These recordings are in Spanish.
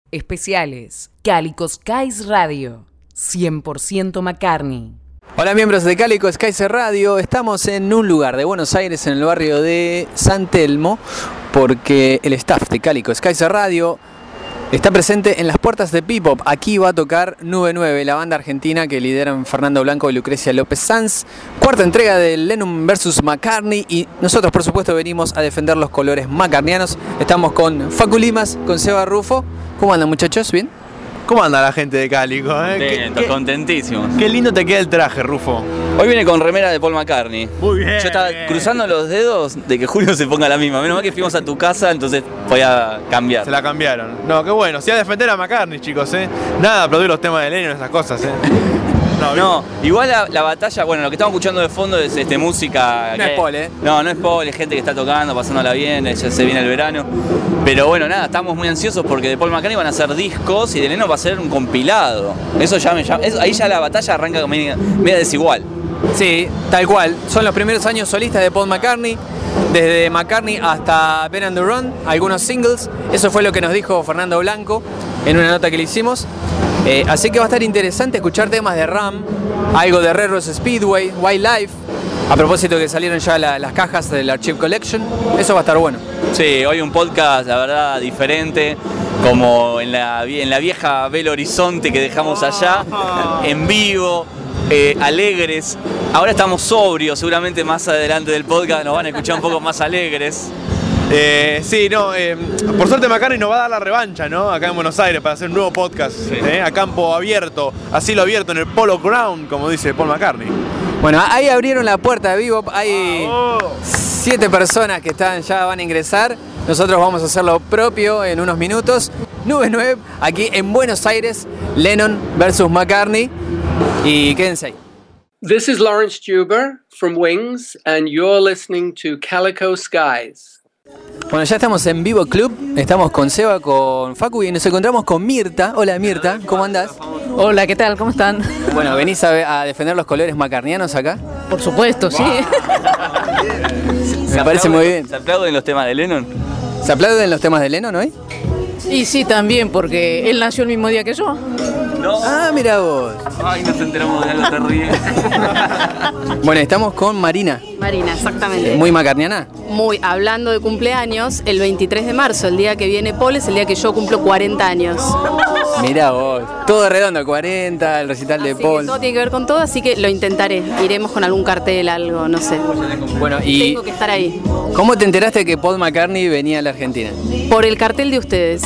Especiales Calico Skies Radio 100% McCartney. Hola miembros de Calico Skies Radio, estamos en un lugar de Buenos Aires, en el barrio de San Telmo, porque el staff de Calico Skies Radio está presente en las puertas de Bebop. Aquí va a tocar Nube 9, la banda argentina que lideran Fernando Blanco y Lucrecia López Sanz. Cuarta entrega del Lennon vs McCartney y nosotros por supuesto venimos a defender los colores macartnianos. Estamos con Facu Limas, con Seba Rufo. ¿Cómo andan muchachos? ¿Bien? ¿Cómo anda la gente de Calico? Contentísimos. Qué lindo te queda el traje, Rufo. Hoy viene con remera de Paul McCartney. Muy bien. Yo estaba cruzando los dedos de que Julio se ponga la misma. Menos mal que fuimos a tu casa, entonces voy a cambiar. Se la cambiaron. No, qué bueno. Sí, a defender a McCartney, chicos, Nada, aplaudir los temas de Lennon, esas cosas, No, igual la batalla, bueno, lo que estamos escuchando de fondo es música. No es Paul, No es Paul, es gente que está tocando, pasándola bien, ya se viene el verano. Pero bueno, nada, estamos muy ansiosos porque de Paul McCartney van a hacer discos y de Lennon va a ser un compilado. Eso ya ahí ya la batalla arranca media desigual. Sí, tal cual. Son los primeros años solistas de Paul McCartney. Desde McCartney hasta Ben and the Run, algunos singles. Eso fue lo que nos dijo Fernando Blanco en una nota que le hicimos. Así que va a estar interesante escuchar temas de Ram, algo de Red Rose Speedway, Wildlife. A propósito que salieron ya las cajas del Archive Collection. Eso va a estar bueno. Sí, hoy un podcast, la verdad, diferente. Como en la vieja Belo Horizonte que dejamos allá, en vivo, alegres. Ahora estamos sobrios, seguramente más adelante del podcast nos van a escuchar un poco más alegres. Por suerte McCartney nos va a dar la revancha, ¿no? Acá en Buenos Aires para hacer un nuevo podcast, sí. A campo abierto, a cielo abierto en el Polo Ground, como dice Paul McCartney. Bueno, ahí abrieron la puerta de Bebop, hay 7 personas que ya van a ingresar. Nosotros vamos a hacer lo propio en unos minutos. Nube 9, aquí en Buenos Aires, Lennon vs McCartney. Y quédense ahí. This is Lawrence Juber from Wings, and you're listening to Calico Skies. Bueno, ya estamos en Vivo Club, estamos con Seba, con Facu y nos encontramos con Mirta. Hola Mirta, ¿cómo andás? Hola, ¿qué tal? ¿Cómo están? Bueno, ¿venís a defender los colores macartnianos acá? Por supuesto, sí. Me parece muy bien. ¿Se aplauden los temas de Lennon? ¿Se aplauden los temas de Lennon hoy? Y sí, también, porque él nació el mismo día que yo. No. Ah, mira vos. Ay, nos enteramos de algo terrible. Bueno, estamos con Marina. Marina, exactamente. ¿Muy macartniana? Muy, hablando de cumpleaños, el 23 de marzo, el día que viene Paul, es el día que yo cumplo 40 años. Mirá vos, todo redondo, 40, el recital de Paul. Todo tiene que ver con todo, así que lo intentaré. Iremos con algún cartel, algo, no sé. Bueno, y tengo que estar ahí. ¿cómo te enteraste que Paul McCartney venía a la Argentina? Por el cartel de ustedes.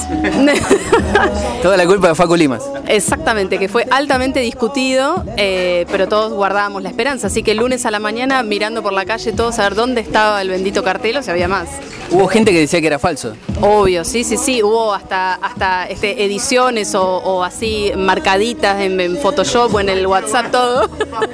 Toda la culpa de Facu Limas. Exactamente, que fue altamente discutido, pero todos guardábamos la esperanza. Así que el lunes a la mañana, mirando por la calle, todos a ver dónde estaba el bendito cartel o si había más. Hubo gente que decía que era falso. Obvio, sí. Hubo hasta ediciones o así marcaditas en Photoshop o en el WhatsApp, todo.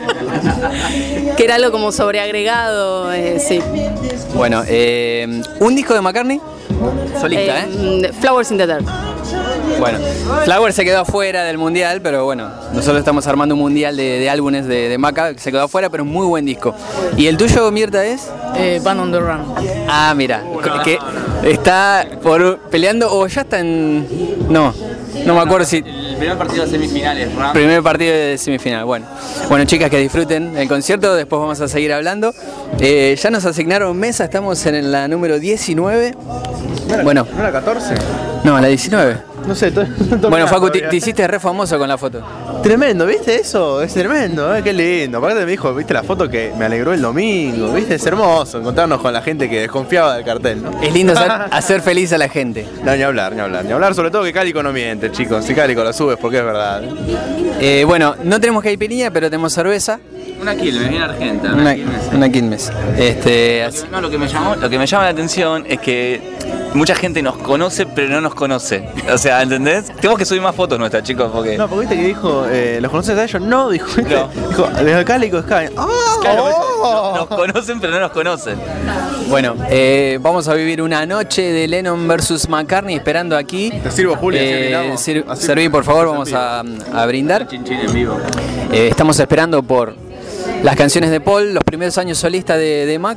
Que era algo como sobreagregado, sí. Bueno, ¿un disco de McCartney? Solista, Flowers in the Dirt. Bueno, Flowers se quedó afuera del mundial, pero bueno, nosotros estamos armando un mundial de álbumes de Maca, que se quedó afuera, pero es muy buen disco. ¿Y el tuyo, Mirta, es? Band on the Run. Ah, mira, que está peleando o ya está en... No me acuerdo si... El primer partido de semifinales, Ram. Primer partido de semifinal, bueno, chicas, que disfruten el concierto, después vamos a seguir hablando. Ya nos asignaron mesa, estamos en la número 19. Bueno. ¿No la 14? No, la 19. No sé, Bueno, Facu, te hiciste re famoso con la foto. Tremendo, ¿viste eso? Es tremendo, qué lindo. Aparte me dijo, ¿viste la foto que me alegró el domingo? ¿Viste? Es hermoso encontrarnos con la gente que desconfiaba del cartel, ¿no? Es lindo hacer feliz a la gente. No, ni hablar, sobre todo que Calico no miente, chicos. Si Calico lo subes porque es verdad. Bueno, no tenemos caipirinha, pero tenemos cerveza. Una Quilmes, bien argenta. Una Quilmes. Lo que me llama la atención es que mucha gente nos conoce, pero no nos conoce. O sea, ¿entendés? Tenemos que subir más fotos nuestras, chicos, porque... No, porque viste que dijo, ¿los conoces a ellos? No, dijo, ¿viste? No. Dijo, desde Calico Sky. Claro, nos conocen, pero no nos conocen. Bueno, vamos a vivir una noche de Lennon vs McCartney esperando aquí. Te sirvo, Julio. Serví, por favor, vamos a brindar. Chinchín en vivo. Estamos esperando por las canciones de Paul, los primeros años solistas de Maca.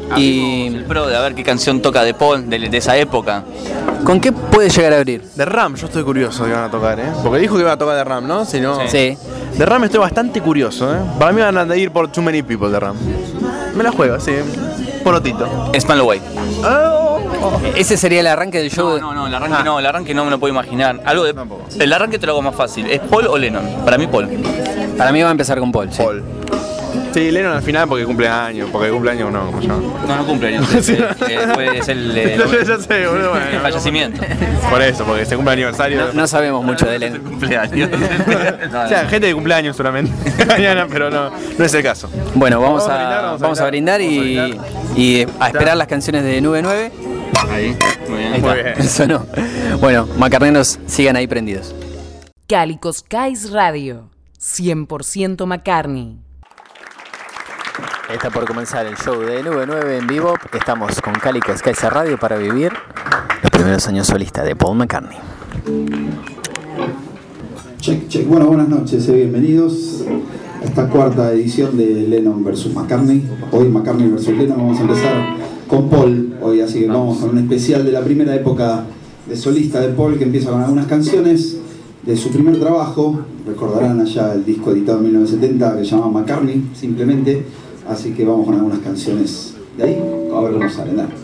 Y El pro de a ver qué canción toca de Paul de esa época. ¿con qué puede llegar a abrir? De Ram, yo estoy curioso de qué van a tocar, Porque dijo que iban a tocar de Ram, ¿no? Si no... Sí. De Ram estoy bastante curioso, Para mí van a ir por Too Many People de Ram. Me la juego, sí. Porotito. Span Away. Ese sería el arranque del show. No, el arranque no me lo puedo imaginar. El arranque te lo hago más fácil. ¿Es Paul o Lennon? Para mí Paul. Para mí va a empezar con Paul. Sí. Paul. Sí, Lennon al final porque cumple años no, como yo. No cumple años. Es el Ya sé, boludo, bueno, el fallecimiento. Por eso, porque se cumple aniversario. No sabemos mucho de él. Cumpleaños. O sea, gente de cumpleaños solamente mañana, pero no es el caso. Bueno, vamos a brindar y a esperar las canciones de Nube 9. Ahí, muy bien. Ahí está. Muy bien. Sonó. Bueno, macarneros, sigan ahí prendidos. Calico Skies Radio, 100% McCartney. Está por comenzar el show de Nube 9 en vivo. Estamos con Calico Skies Radio para vivir los primeros años solistas de Paul McCartney. Check. Bueno, buenas noches, bienvenidos a esta cuarta edición de Lennon vs McCartney. Hoy McCartney vs Lennon, vamos a empezar con Paul hoy, así que vamos con un especial de la primera época de solista de Paul, que empieza con algunas canciones de su primer trabajo. Recordarán allá el disco editado en 1970 que se llama McCartney, simplemente. Así que vamos con algunas canciones de ahí, a ver cómo salen. Dale.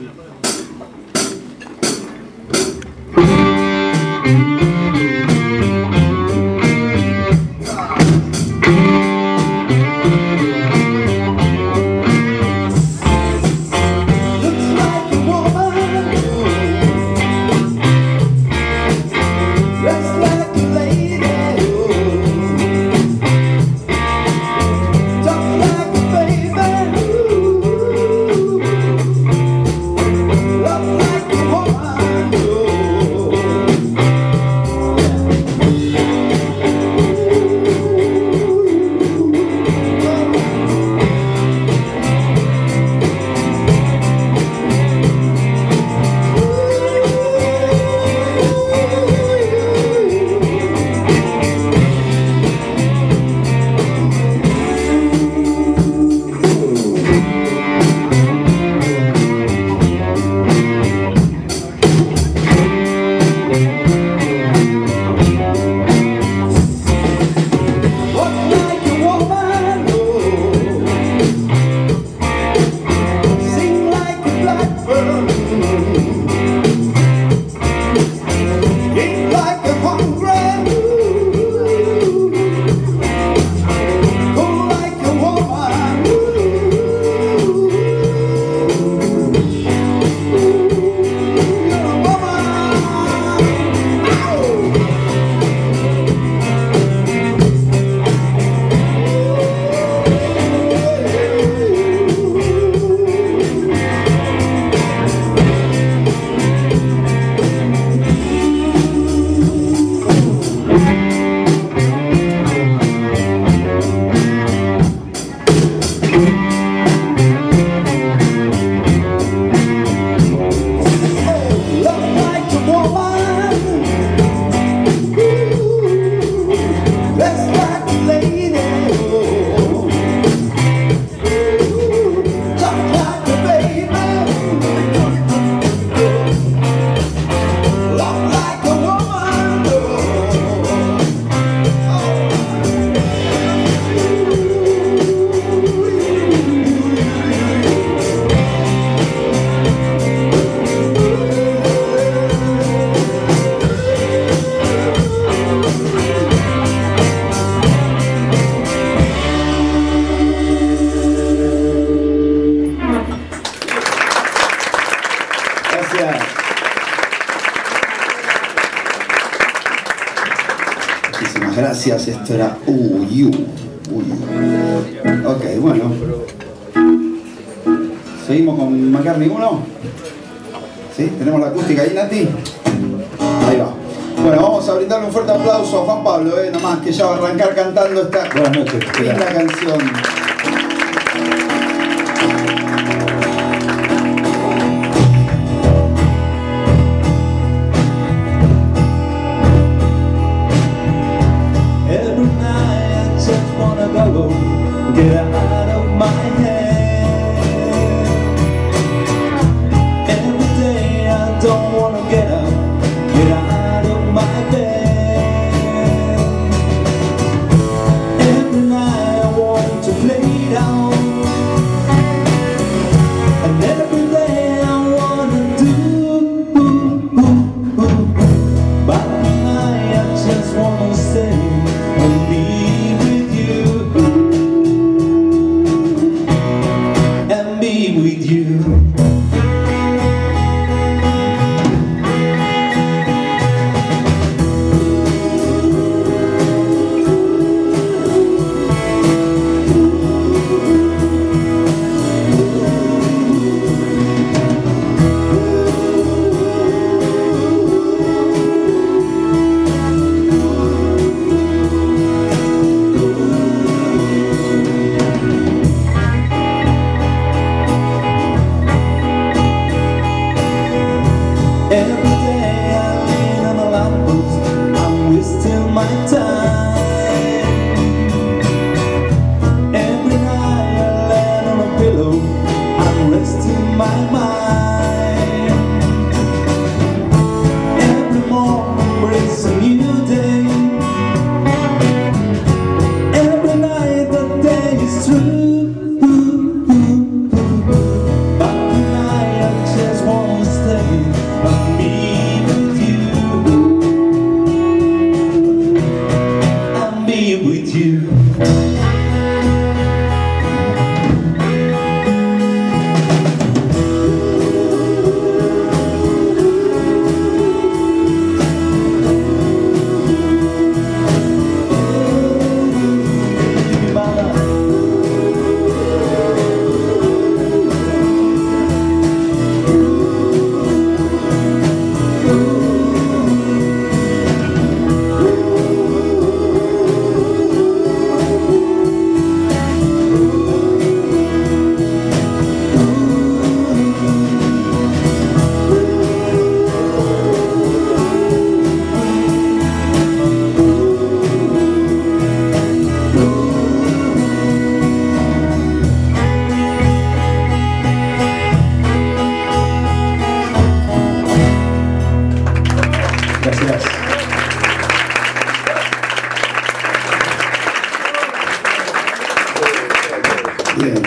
Gracias, esto era Uyu. Ok, bueno. Seguimos con McCartney 1. ¿Sí? ¿Tenemos la acústica ahí, Nati? Ahí va. Bueno, vamos a brindarle un fuerte aplauso a Juan Pablo, nomás que ya va a arrancar cantando esta linda canción. Get out of my head.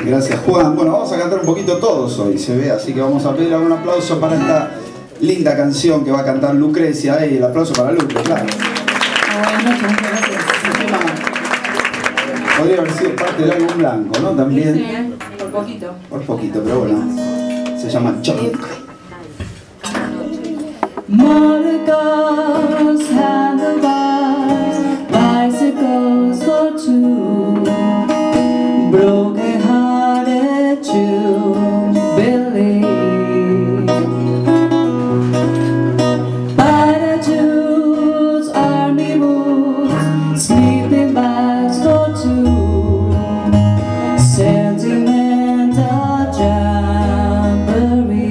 Gracias, Juan. Bueno, vamos a cantar un poquito todos hoy, se ve, así que vamos a pedir un aplauso para esta linda canción que va a cantar Lucrecia. El aplauso para Lucre, claro. Buenas noches, muchas gracias. El tema podría haber sido parte del álbum blanco, ¿no? También. Sí, por poquito. Por poquito, pero bueno. Se llama Chunk. Motorcars, handlebars, bicycles for two, broken-hearted to believe. Parachutes, army boots, sleeping bags for two, sentimental jamboree.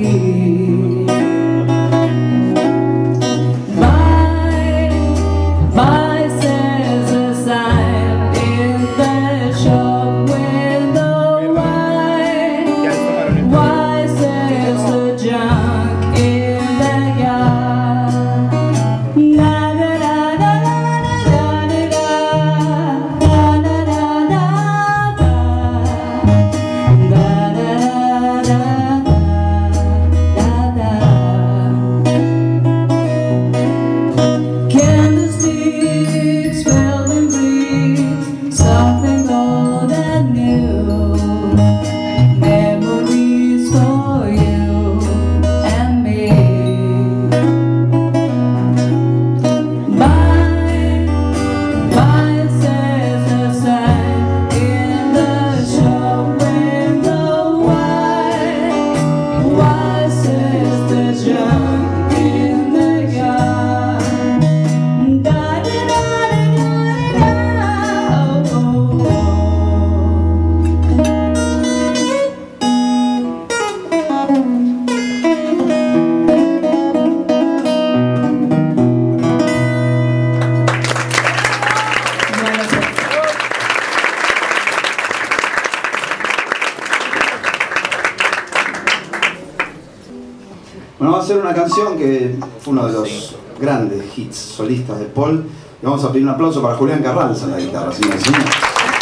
Bueno, vamos a hacer una canción que fue uno de los grandes hits solistas de Paul. Y vamos a pedir un aplauso para Julián Carranza en la guitarra, señores y señores.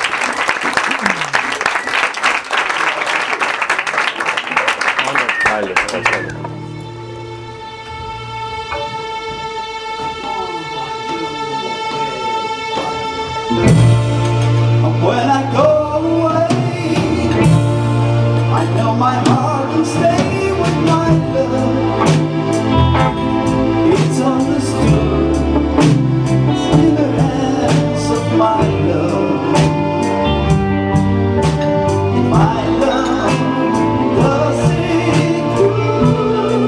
When I go away, I know my heart will stay with my love. It's understood, it's in the hands of my love. My love does it good.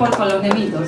mejor con los nemitos.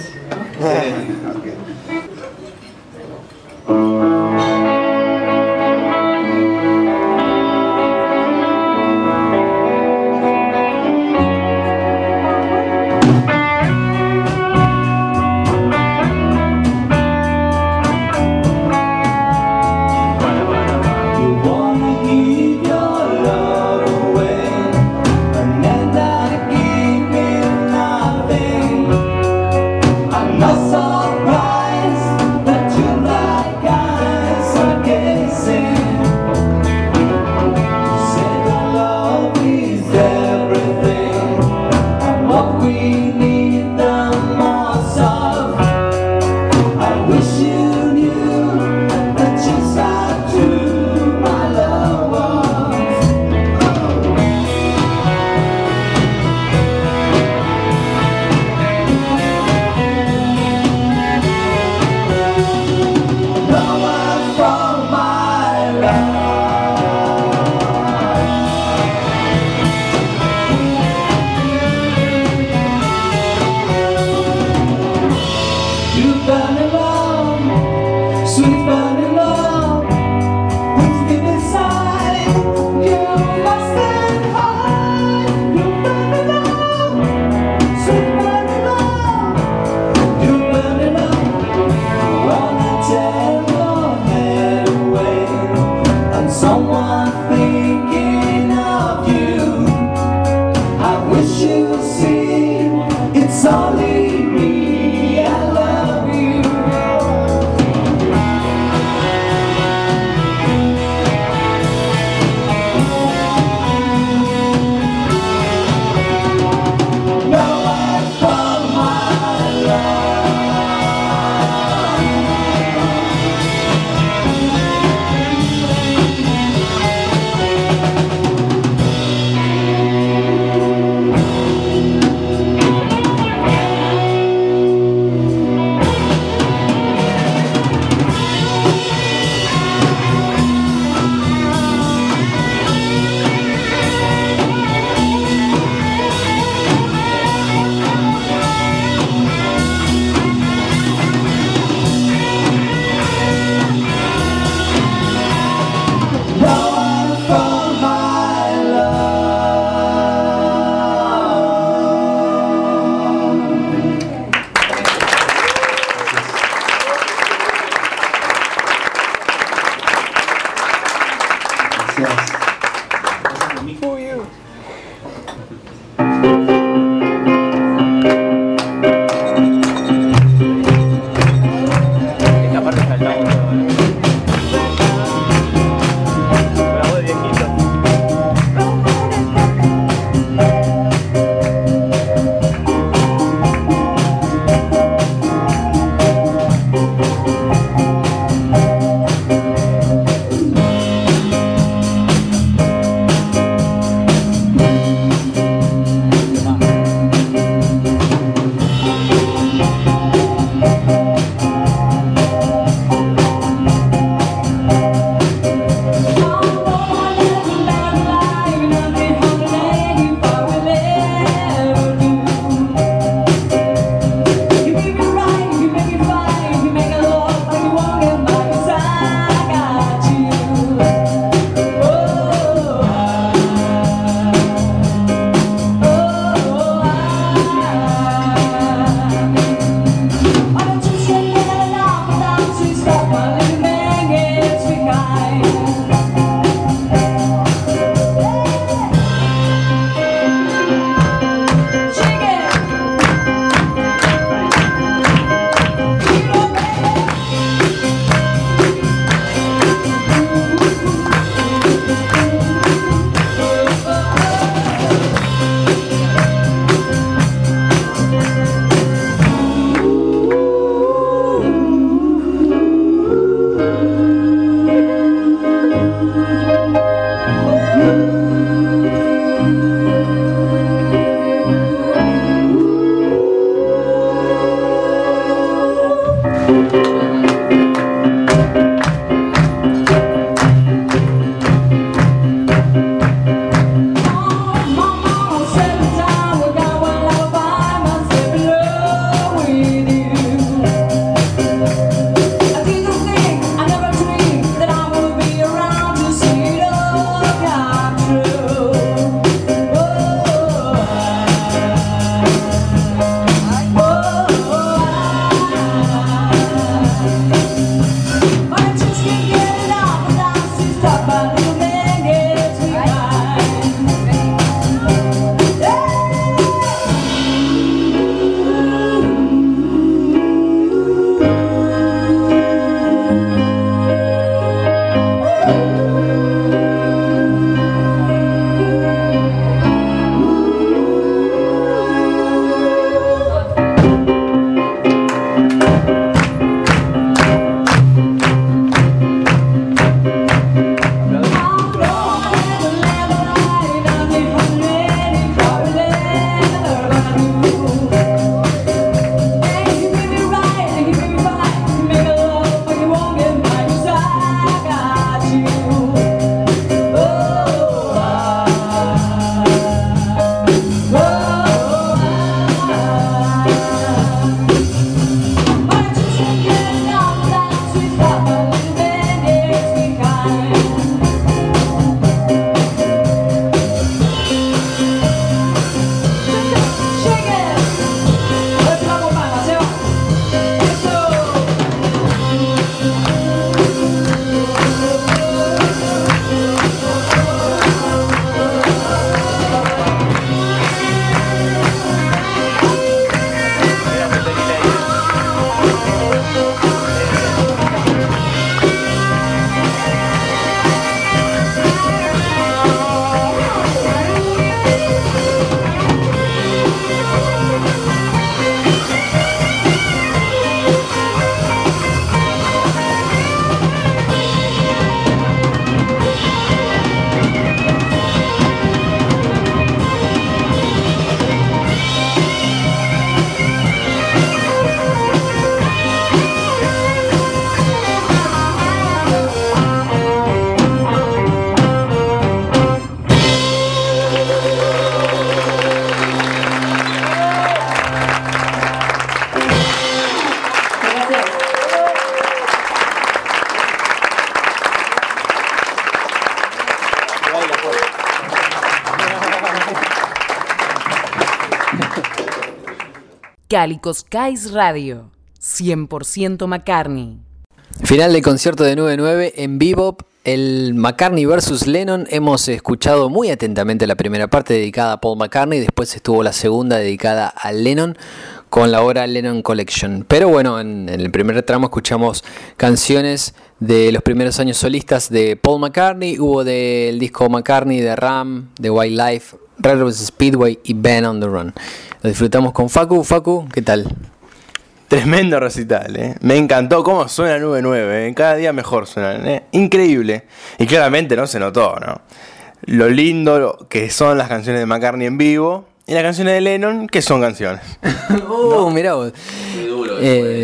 Cálico Skies Radio, 100% McCartney. Final del concierto de 9-9 en Bebop, el McCartney vs Lennon. Hemos escuchado muy atentamente la primera parte dedicada a Paul McCartney, después estuvo la segunda dedicada a Lennon con la obra Lennon Collection. Pero bueno, en el primer tramo escuchamos canciones de los primeros años solistas de Paul McCartney. Hubo del disco McCartney, de Ram, de Wildlife, Red Rose Speedway y Band on the Run. Lo disfrutamos con Facu. Facu, ¿qué tal? Tremendo recital, Me encantó cómo suena 9-9, Cada día mejor suena, Increíble. Y claramente no se notó, ¿no? Lo lindo que son las canciones de McCartney en vivo y las canciones de Lennon, que son canciones. Mirá vos. Muy duro.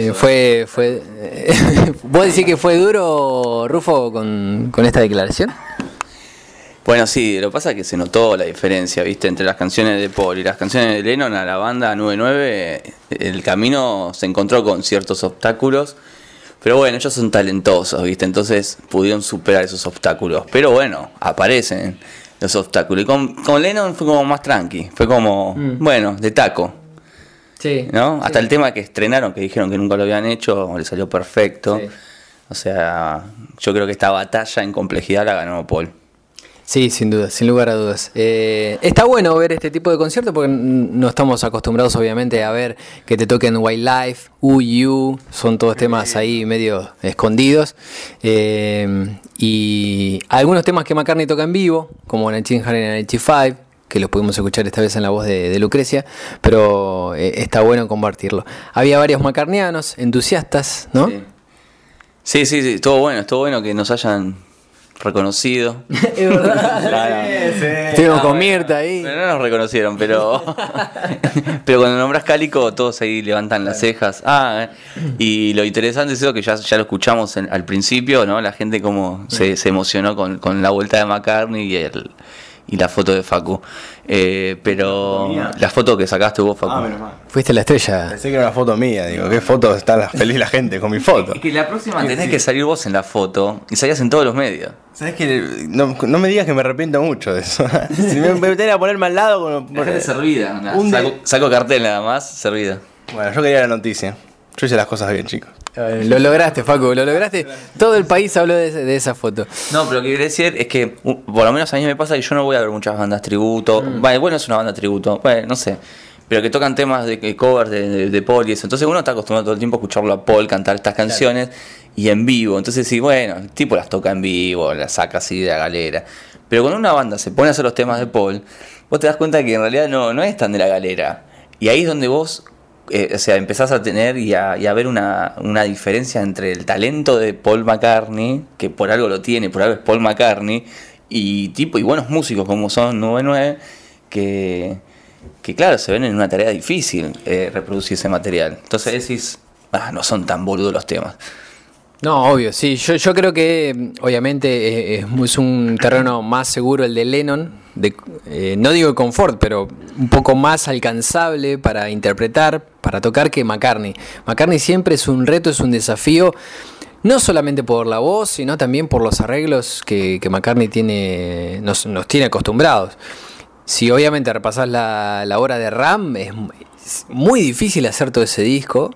¿Vos decís que fue duro, Rufo, con esta declaración? Bueno, sí, lo que pasa es que se notó la diferencia, ¿viste? Entre las canciones de Paul y las canciones de Lennon a la banda 9-9, el camino se encontró con ciertos obstáculos, pero bueno, ellos son talentosos, ¿viste? Entonces pudieron superar esos obstáculos, pero bueno, aparecen los obstáculos. Y con Lennon fue como más tranqui, fue como, bueno, de taco. Sí. ¿No? Sí. Hasta el tema que estrenaron, que dijeron que nunca lo habían hecho, le salió perfecto. Sí. O sea, yo creo que esta batalla en complejidad la ganó Paul. Sí, sin duda, sin lugar a dudas. Está bueno ver este tipo de conciertos porque no estamos acostumbrados obviamente a ver que te toquen Wildlife, You, son todos temas ahí medio escondidos. Y algunos temas que McCartney toca en vivo, como 1995, que los pudimos escuchar esta vez en la voz de Lucrecia, pero está bueno compartirlo. Había varios macarnianos, entusiastas, ¿no? Sí, estuvo bueno que nos hayan reconocido. Es verdad. Estuvimos con Mirta ahí. Pero no nos reconocieron, pero cuando nombras Cálico, todos ahí levantan las cejas. Y lo interesante es eso que ya lo escuchamos al principio, ¿no? La gente como se emocionó con la vuelta de McCartney y la foto de Facu. Pero la foto que sacaste vos, Facu. Menos mal. Fuiste la estrella. Pensé que era una foto mía, digo, ¿qué foto está feliz la gente con mi foto? Es que la próxima tenés que salir vos en la foto y salías en todos los medios. ¿Sabes qué? No me digas que me arrepiento mucho de eso. Si me tenía que ponerme al lado... Servida. Un Saco cartel nada más, servida. Bueno, yo quería la noticia. Yo hice las cosas bien, chicos. Lo lograste, Facu, lo lograste. Todo el país habló de esa foto. No, pero lo que quiero decir es que, por lo menos a mí me pasa que yo no voy a ver muchas bandas tributo. Bueno, es una banda tributo, no sé. Pero que tocan temas de covers de Paul y eso. Entonces uno está acostumbrado todo el tiempo a escucharlo a Paul cantar estas canciones y en vivo. Entonces sí, bueno, el tipo las toca en vivo, las saca así de la galera. Pero cuando una banda se pone a hacer los temas de Paul, vos te das cuenta que en realidad no es tan de la galera. Y ahí es donde vos... empezás a tener y a ver una diferencia entre el talento de Paul McCartney, que por algo lo tiene, por algo es Paul McCartney, y buenos músicos como son 9-9, que claro, se ven en una tarea difícil reproducir ese material. Entonces decís, no son tan boludos los temas. No, obvio, sí. Yo creo que obviamente es un terreno más seguro el de Lennon, no digo de confort, pero un poco más alcanzable para interpretar, para tocar que McCartney. McCartney siempre es un reto, es un desafío, no solamente por la voz, sino también por los arreglos que McCartney nos tiene acostumbrados. Si obviamente repasás la obra de Ram, es muy difícil hacer todo ese disco.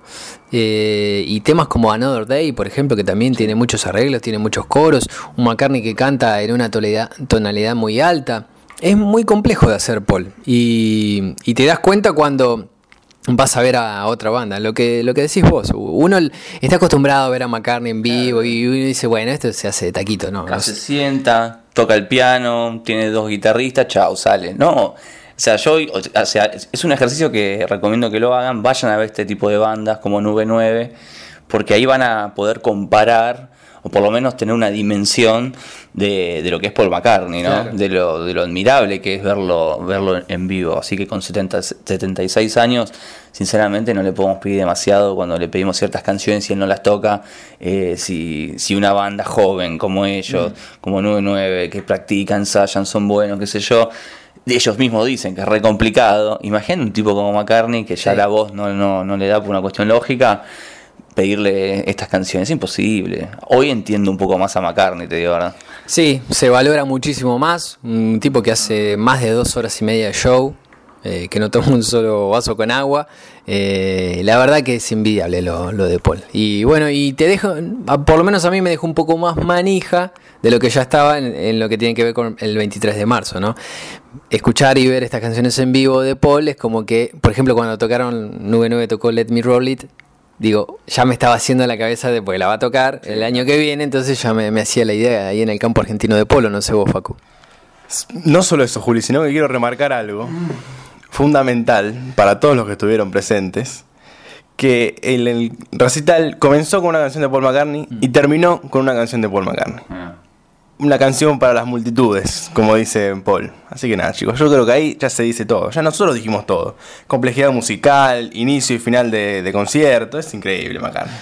Y temas como Another Day, por ejemplo, que también tiene muchos arreglos, tiene muchos coros, un McCartney que canta en una tonalidad muy alta. Es muy complejo de hacer, Paul. Y te das cuenta cuando vas a ver a otra banda. Lo que decís vos, uno está acostumbrado a ver a McCartney en vivo y uno dice, bueno, esto se hace de taquito, ¿no? Se sienta, toca el piano, tiene 2 guitarristas, chao, sale. No, es un ejercicio que recomiendo que lo hagan. Vayan a ver este tipo de bandas como 9-9, porque ahí van a poder comparar o por lo menos tener una dimensión de lo que es Paul McCartney, ¿no? Claro. De lo admirable que es verlo en vivo. Así que con 76 años, sinceramente no le podemos pedir demasiado cuando le pedimos ciertas canciones y él no las toca. Si una banda joven como ellos, como 9-9, que practican, ensayan, son buenos, qué sé yo, ellos mismos dicen que es re complicado. Imaginen un tipo como McCartney que ya la voz no le da por una cuestión lógica. Pedirle estas canciones es imposible. Hoy entiendo un poco más a McCartney, te digo, ¿verdad? Sí, se valora muchísimo más. Un tipo que hace más de 2 horas y media de show. que no toma un solo vaso con agua. La verdad que es envidiable lo de Paul. Y bueno, y te dejo, por lo menos a mí me dejó un poco más manija de lo que ya estaba en lo que tiene que ver con el 23 de marzo, ¿no? Escuchar y ver estas canciones en vivo de Paul es como que, por ejemplo, cuando tocaron Nube 9 tocó Let Me Roll It, digo, ya me estaba haciendo la cabeza de porque la va a tocar el año que viene, entonces ya me hacía la idea ahí en el campo argentino de polo, no sé vos, Facu. No solo eso, Juli, sino que quiero remarcar algo fundamental para todos los que estuvieron presentes, que el recital comenzó con una canción de Paul McCartney y terminó con una canción de Paul McCartney. Una canción para las multitudes, como dice Paul. Así que nada, chicos, yo creo que ahí ya se dice todo. Ya nosotros dijimos todo. Complejidad musical, inicio y final de concierto. Es increíble, McCartney.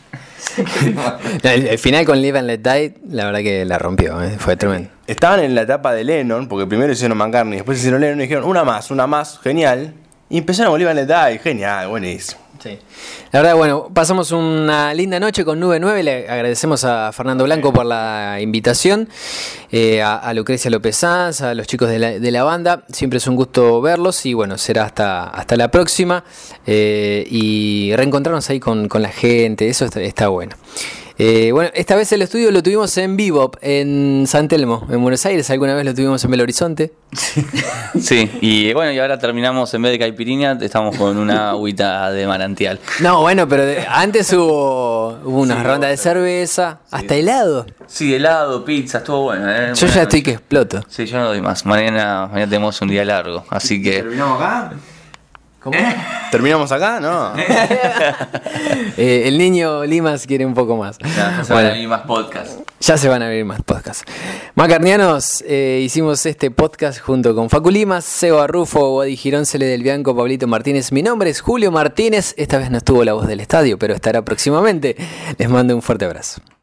El final con Live and Let Die, la verdad que la rompió, fue tremendo. Estaban en la etapa de Lennon, porque primero hicieron McCartney, después hicieron Lennon y dijeron una más, genial. Y empezaron con Live and Let Die, genial, buenísimo. Sí. La verdad, bueno, pasamos una linda noche con Nube 9. Le agradecemos a Fernando Blanco por la invitación, a Lucrecia López Sanz, a los chicos de la banda. Siempre es un gusto verlos y bueno, será hasta la próxima. Y reencontrarnos ahí con la gente, eso está bueno. Bueno, esta vez el estudio lo tuvimos en Bebop, en San Telmo, en Buenos Aires. Alguna vez lo tuvimos en Belo Horizonte. Sí, y bueno, y ahora terminamos, en vez de caipirinha, estamos con una agüita de manantial. No, bueno, pero antes hubo una ronda de cerveza, hasta helado. Sí, helado, pizza, estuvo bueno. Yo ya estoy que exploto. Sí, yo no doy más. Mañana tenemos un día largo, así que... ¿Terminamos acá? ¿Cómo? ¿Terminamos acá? No. El niño Limas quiere un poco más. Ya se van a venir más podcasts. Ya se van a venir más podcasts. Macarnianos, hicimos este podcast junto con Facu Limas, Seba Rufo, Wadi Girón, Cele del Bianco, Pablito Martínez. Mi nombre es Julio Martínez. Esta vez no estuvo la voz del estadio, pero estará próximamente. Les mando un fuerte abrazo.